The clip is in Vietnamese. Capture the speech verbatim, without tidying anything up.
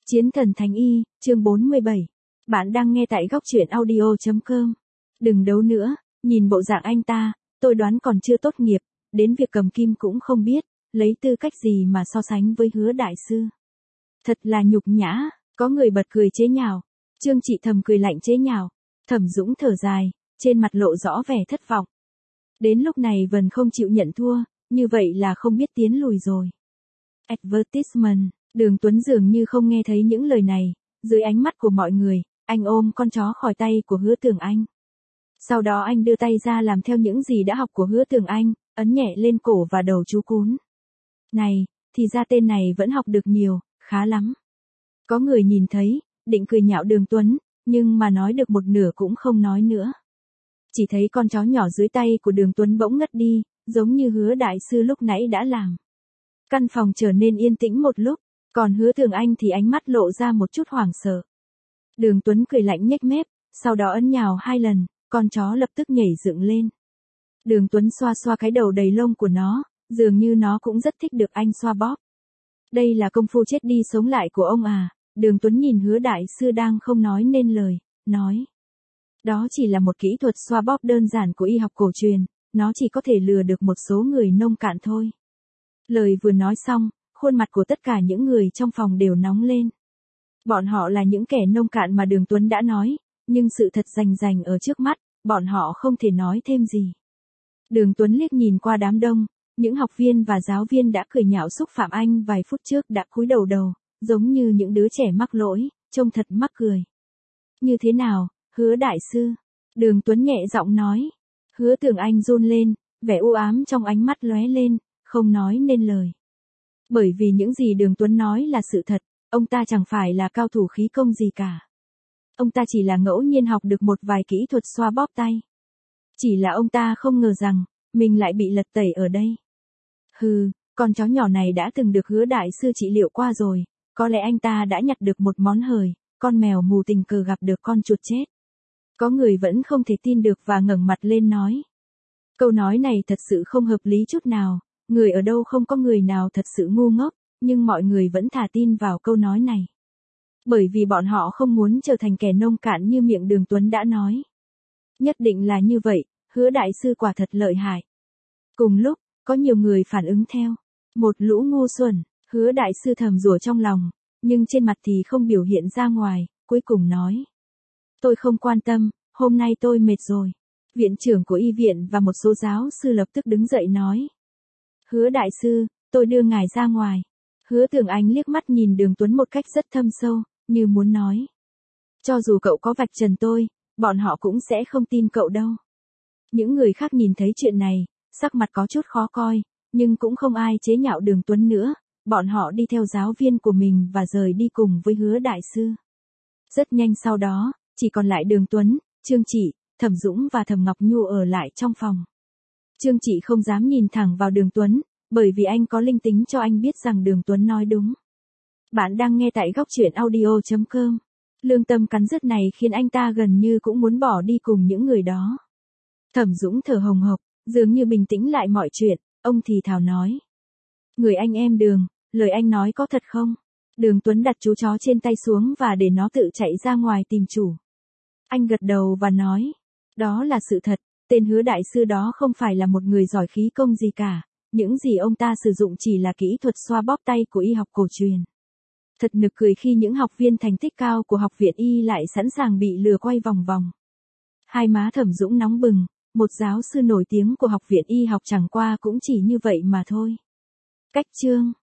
Chiến thần Thánh Y, chương bốn mươi bảy. Bạn đang nghe tại góc truyện audio chấm com. Đừng đấu nữa, nhìn bộ dạng anh ta, tôi đoán còn chưa tốt nghiệp, đến việc cầm kim cũng không biết, lấy tư cách gì mà so sánh với Hứa đại sư. Thật là nhục nhã, có người bật cười chế nhạo. Trương Trị thầm cười lạnh chế nhạo. Thẩm Dũng thở dài, trên mặt lộ rõ vẻ thất vọng. Đến lúc này Vân không chịu nhận thua, như vậy là không biết tiến lùi rồi. Advertisement. Đường Tuấn dường như không nghe thấy những lời này, dưới ánh mắt của mọi người, anh ôm con chó khỏi tay của Hứa Tường Anh. Sau đó anh đưa tay ra làm theo những gì đã học của Hứa Tường Anh, ấn nhẹ lên cổ và đầu chú cún. Này, thì ra tên này vẫn học được nhiều, khá lắm. Có người nhìn thấy, định cười nhạo Đường Tuấn, nhưng mà nói được một nửa cũng không nói nữa. Chỉ thấy con chó nhỏ dưới tay của Đường Tuấn bỗng ngất đi, giống như Hứa đại sư lúc nãy đã làm. Căn phòng trở nên yên tĩnh một lúc. Còn Hứa Tường Anh thì ánh mắt lộ ra một chút hoảng sợ. Đường Tuấn cười lạnh nhếch mép, sau đó ấn nhào hai lần, con chó lập tức nhảy dựng lên. Đường Tuấn xoa xoa cái đầu đầy lông của nó, dường như nó cũng rất thích được anh xoa bóp. Đây là công phu chết đi sống lại của ông à, Đường Tuấn nhìn Hứa đại sư đang không nói nên lời, nói. Đó chỉ là một kỹ thuật xoa bóp đơn giản của y học cổ truyền, nó chỉ có thể lừa được một số người nông cạn thôi. Lời vừa nói xong, khuôn mặt của tất cả những người trong phòng đều nóng lên. Bọn họ là những kẻ nông cạn mà Đường Tuấn đã nói, nhưng sự thật rành rành ở trước mắt, bọn họ không thể nói thêm gì. Đường Tuấn liếc nhìn qua đám đông, những học viên và giáo viên đã cười nhạo xúc phạm anh vài phút trước đã cúi đầu đầu, giống như những đứa trẻ mắc lỗi, trông thật mắc cười. Như thế nào, Hứa đại sư? Đường Tuấn nhẹ giọng nói. Hứa Tường Anh run lên, vẻ u ám trong ánh mắt lóe lên, không nói nên lời. Bởi vì những gì Đường Tuấn nói là sự thật, ông ta chẳng phải là cao thủ khí công gì cả. Ông ta chỉ là ngẫu nhiên học được một vài kỹ thuật xoa bóp tay. Chỉ là ông ta không ngờ rằng, mình lại bị lật tẩy ở đây. Hừ, con chó nhỏ này đã từng được Hứa đại sư trị liệu qua rồi, có lẽ anh ta đã nhặt được một món hời, con mèo mù tình cờ gặp được con chuột chết. Có người vẫn không thể tin được và ngẩng mặt lên nói. Câu nói này thật sự không hợp lý chút nào. Người ở đâu không có người nào thật sự ngu ngốc, nhưng mọi người vẫn thà tin vào câu nói này. Bởi vì bọn họ không muốn trở thành kẻ nông cạn như miệng Đường Tuấn đã nói. Nhất định là như vậy, Hứa đại sư quả thật lợi hại. Cùng lúc, có nhiều người phản ứng theo. Một lũ ngu xuẩn, Hứa đại sư thầm rủa trong lòng, nhưng trên mặt thì không biểu hiện ra ngoài, cuối cùng nói. Tôi không quan tâm, hôm nay tôi mệt rồi. Viện trưởng của y viện và một số giáo sư lập tức đứng dậy nói. Hứa đại sư, tôi đưa ngài ra ngoài. Hứa Tường Anh liếc mắt nhìn Đường Tuấn một cách rất thâm sâu, như muốn nói. Cho dù cậu có vạch trần tôi, bọn họ cũng sẽ không tin cậu đâu. Những người khác nhìn thấy chuyện này, sắc mặt có chút khó coi, nhưng cũng không ai chế nhạo Đường Tuấn nữa, bọn họ đi theo giáo viên của mình và rời đi cùng với Hứa đại sư. Rất nhanh sau đó, chỉ còn lại Đường Tuấn, Trương Trị, Thẩm Dũng và Thẩm Ngọc Nhu ở lại trong phòng. Trương Trị không dám nhìn thẳng vào Đường Tuấn, bởi vì anh có linh tính cho anh biết rằng Đường Tuấn nói đúng. Bạn đang nghe tại góc truyện audio chấm com. Lương tâm cắn rứt này khiến anh ta gần như cũng muốn bỏ đi cùng những người đó. Thẩm Dũng thở hồng hộc, dường như bình tĩnh lại mọi chuyện, ông thì thào nói. Người anh em Đường, lời anh nói có thật không? Đường Tuấn đặt chú chó trên tay xuống và để nó tự chạy ra ngoài tìm chủ. Anh gật đầu và nói. Đó là sự thật. Tên Hứa đại sư đó không phải là một người giỏi khí công gì cả, những gì ông ta sử dụng chỉ là kỹ thuật xoa bóp tay của y học cổ truyền. Thật nực cười khi những học viên thành tích cao của học viện y lại sẵn sàng bị lừa quay vòng vòng. Hai má Thẩm Dũng nóng bừng, một giáo sư nổi tiếng của học viện y học chẳng qua cũng chỉ như vậy mà thôi. Cách chương